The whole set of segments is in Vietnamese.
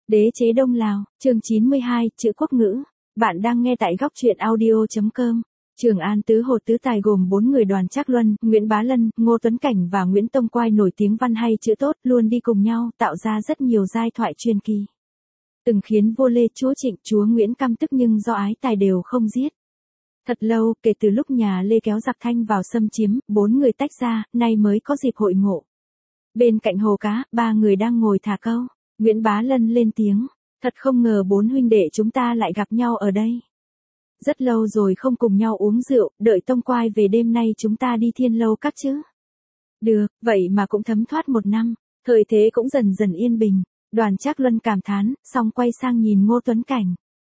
Đế chế Đông Lào, chương 92, chữ quốc ngữ. Bạn đang nghe tại góc truyện audio.com. Trường An Tứ Hồ Tứ Tài gồm 4 người Đoàn Trác Luân, Nguyễn Bá Lân, Ngô Tuấn Cảnh và Nguyễn Tông Quai nổi tiếng văn hay chữ tốt, luôn đi cùng nhau tạo ra rất nhiều giai thoại truyền kỳ. Từng khiến vua Lê, chúa Trịnh, chúa Nguyễn căm tức nhưng do ái tài đều không giết. Thật lâu, kể từ lúc nhà Lê kéo giặc Thanh vào xâm chiếm, 4 người tách ra, nay mới có dịp hội ngộ. Bên cạnh hồ cá, 3 người đang ngồi thả câu. Nguyễn Bá Lân lên tiếng, thật không ngờ 4 huynh đệ chúng ta lại gặp nhau ở đây. Rất lâu rồi không cùng nhau uống rượu, đợi Tông Quai về đêm nay chúng ta đi Thiên Lâu Các chứ. Được, vậy mà cũng thấm thoát 1 năm, thời thế cũng dần dần yên bình. Đoàn Trác Luân cảm thán, xong quay sang nhìn Ngô Tuấn Cảnh.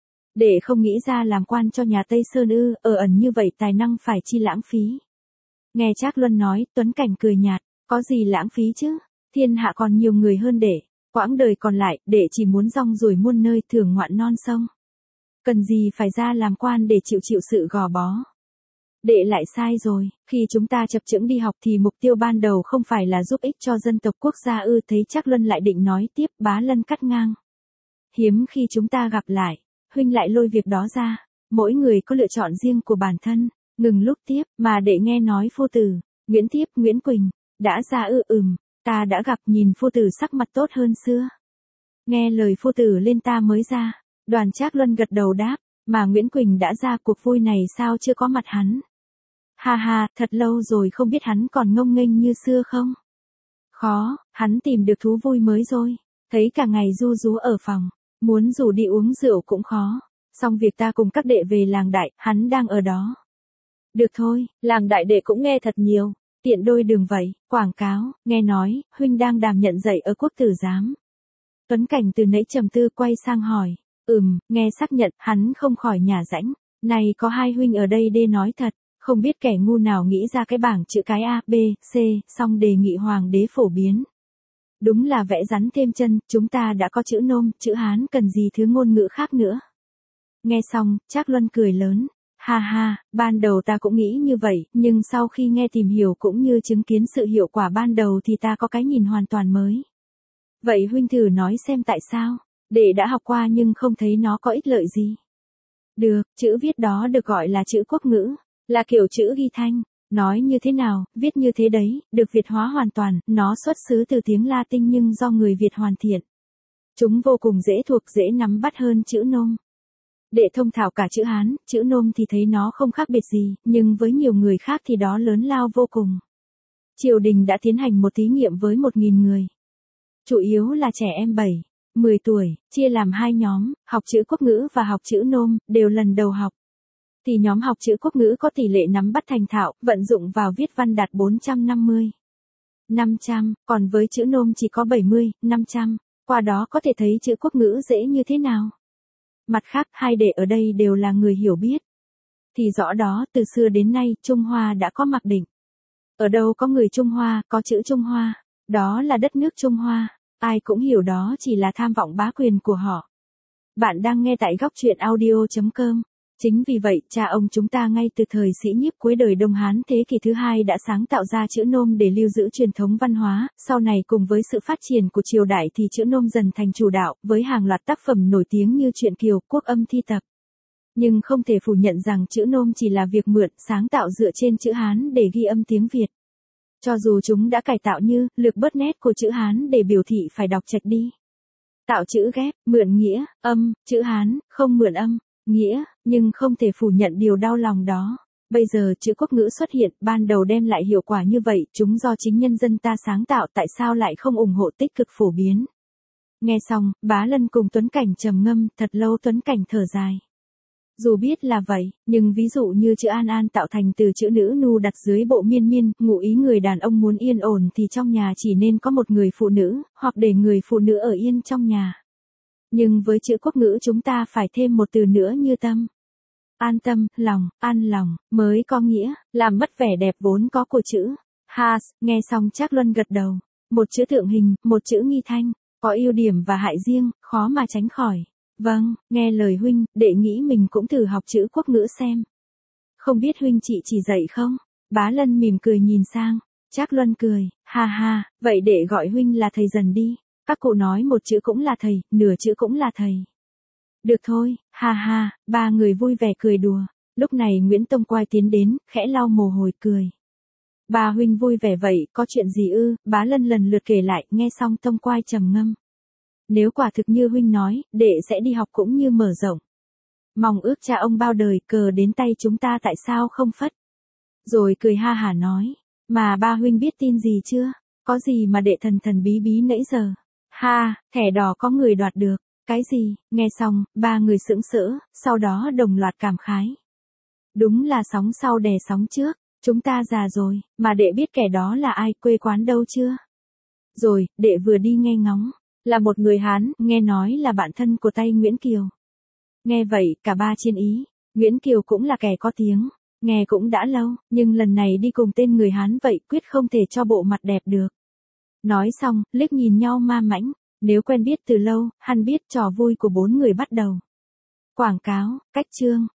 Để không nghĩ ra làm quan cho nhà Tây Sơn ư, ở ẩn như vậy tài năng phải chi lãng phí. Nghe Trác Luân nói, Tuấn Cảnh cười nhạt, có gì lãng phí chứ, thiên hạ còn nhiều người hơn để. Quãng đời còn lại, đệ chỉ muốn rong ruổi muôn nơi thưởng ngoạn non sông. Cần gì phải ra làm quan để chịu sự gò bó. Đệ lại sai rồi, khi chúng ta chập chững đi học thì mục tiêu ban đầu không phải là giúp ích cho dân tộc quốc gia ư. Thấy Trác Luân lại định nói tiếp, Bá Lân cắt ngang. Hiếm khi chúng ta gặp lại, huynh lại lôi việc đó ra. Mỗi người có lựa chọn riêng của bản thân. Ngừng lúc tiếp, mà đệ nghe nói phu tử, Nguyễn Thiếp, Nguyễn Quỳnh, đã ra ư. Ta đã gặp, nhìn phu tử sắc mặt tốt hơn xưa. Nghe lời phu tử lên ta mới ra. Đoàn Trác Luân gật đầu đáp, mà Nguyễn Quỳnh đã ra cuộc vui này sao chưa có mặt hắn. Ha ha, thật lâu rồi không biết hắn còn ngông nghênh như xưa không? Khó, hắn tìm được thú vui mới rồi. Thấy cả ngày ru rú ở phòng, muốn rủ đi uống rượu cũng khó. Xong việc ta cùng các đệ về làng Đại, hắn đang ở đó. Được thôi, làng Đại đệ cũng nghe thật nhiều. Tiện đôi đường vậy, quảng cáo, nghe nói, huynh đang đảm nhận dạy ở Quốc Tử Giám. Tuấn Cảnh từ nãy trầm tư quay sang hỏi, nghe xác nhận, hắn không khỏi nhả rãnh. Này có 2 huynh ở đây đê nói thật, không biết kẻ ngu nào nghĩ ra cái bảng chữ cái A, B, C, xong đề nghị hoàng đế phổ biến. Đúng là vẽ rắn thêm chân, chúng ta đã có chữ Nôm, chữ Hán cần gì thứ ngôn ngữ khác nữa. Nghe xong, Trác Luân cười lớn. Ha ha, ban đầu ta cũng nghĩ như vậy, nhưng sau khi nghe tìm hiểu cũng như chứng kiến sự hiệu quả ban đầu thì ta có cái nhìn hoàn toàn mới. Vậy huynh thử nói xem tại sao, đệ đã học qua nhưng không thấy nó có ích lợi gì. Được, chữ viết đó được gọi là chữ quốc ngữ, là kiểu chữ ghi thanh, nói như thế nào, viết như thế đấy, được Việt hóa hoàn toàn, nó xuất xứ từ tiếng Latin nhưng do người Việt hoàn thiện. Chúng vô cùng dễ thuộc, dễ nắm bắt hơn chữ Nôm. Đệ thông thạo cả chữ Hán, chữ Nôm thì thấy nó không khác biệt gì, nhưng với nhiều người khác thì đó lớn lao vô cùng. Triều đình đã tiến hành một thí nghiệm với 1.000 người. Chủ yếu là trẻ em 7, 10 tuổi, chia làm 2 nhóm, học chữ quốc ngữ và học chữ Nôm, đều lần đầu học. Thì nhóm học chữ quốc ngữ có tỷ lệ nắm bắt thành thạo, vận dụng vào viết văn đạt 450, 500, còn với chữ Nôm chỉ có 70, 500. Qua đó có thể thấy chữ quốc ngữ dễ như thế nào. Mặt khác, 2 đệ ở đây đều là người hiểu biết. Thì rõ đó, từ xưa đến nay, Trung Hoa đã có mặc định. Ở đâu có người Trung Hoa, có chữ Trung Hoa, đó là đất nước Trung Hoa. Ai cũng hiểu đó chỉ là tham vọng bá quyền của họ. Bạn đang nghe tại góc truyện audio.com. Chính vì vậy, cha ông chúng ta ngay từ thời Sĩ Nhiếp cuối đời Đông Hán thế kỷ thứ 2 đã sáng tạo ra chữ Nôm để lưu giữ truyền thống văn hóa. Sau này cùng với sự phát triển của triều đại thì chữ Nôm dần thành chủ đạo, với hàng loạt tác phẩm nổi tiếng như truyện Kiều, Quốc Âm thi tập. Nhưng không thể phủ nhận rằng chữ Nôm chỉ là việc mượn, sáng tạo dựa trên chữ Hán để ghi âm tiếng Việt. Cho dù chúng đã cải tạo như, lược bớt nét của chữ Hán để biểu thị phải đọc chạch đi. Tạo chữ ghép, mượn nghĩa, âm, chữ Hán, không mượn âm, nghĩa, nhưng không thể phủ nhận điều đau lòng đó. Bây giờ chữ quốc ngữ xuất hiện, ban đầu đem lại hiệu quả như vậy, chúng do chính nhân dân ta sáng tạo, tại sao lại không ủng hộ tích cực phổ biến. Nghe xong, Bá Lân cùng Tuấn Cảnh trầm ngâm, thật lâu Tuấn Cảnh thở dài. Dù biết là vậy, nhưng ví dụ như chữ An An tạo thành từ chữ nữ nu đặt dưới bộ miên miên, ngụ ý người đàn ông muốn yên ổn thì trong nhà chỉ nên có một người phụ nữ, hoặc để người phụ nữ ở yên trong nhà. Nhưng với chữ quốc ngữ chúng ta phải thêm một từ nữa như tâm. An tâm, lòng, an lòng, mới có nghĩa, làm mất vẻ đẹp vốn có của chữ. Nghe xong Trác Luân gật đầu. Một chữ tượng hình, một chữ nghi thanh, có ưu điểm và hại riêng, khó mà tránh khỏi. Vâng, nghe lời huynh, đệ nghĩ mình cũng thử học chữ quốc ngữ xem. Không biết huynh chị chỉ dạy không? Bá Lân mỉm cười nhìn sang. Trác Luân cười, ha ha, vậy đệ gọi huynh là thầy dần đi. Các cụ nói một chữ cũng là thầy, nửa chữ cũng là thầy. Được thôi, ha ha, ba người vui vẻ cười đùa. Lúc này Nguyễn Tông Quai tiến đến, khẽ lau mồ hôi cười. Ba huynh vui vẻ vậy, có chuyện gì ư? Bá Lân lần lượt kể lại, nghe xong Tông Quai trầm ngâm. Nếu quả thực như huynh nói, đệ sẽ đi học cũng như mở rộng. Mong ước cha ông bao đời, cờ đến tay chúng ta tại sao không phất? Rồi cười ha hả nói, mà ba huynh biết tin gì chưa? Có gì mà đệ thần thần bí bí nãy giờ? Ha, thẻ đỏ có người đoạt được. Cái gì? Nghe xong, ba người sững sỡ, sau đó đồng loạt cảm khái. Đúng là sóng sau đè sóng trước, chúng ta già rồi, mà đệ biết kẻ đó là ai, quê quán đâu chưa? Rồi, đệ vừa đi nghe ngóng, là một người Hán, nghe nói là bạn thân của tay Nguyễn Kiều. Nghe vậy, cả ba chiên ý, Nguyễn Kiều cũng là kẻ có tiếng, nghe cũng đã lâu, nhưng lần này đi cùng tên người Hán vậy quyết không thể cho bộ mặt đẹp được. Nói xong, liếc nhìn nhau ma mãnh, nếu quen biết từ lâu, hắn biết trò vui của bốn người bắt đầu. Quảng cáo, cách chương.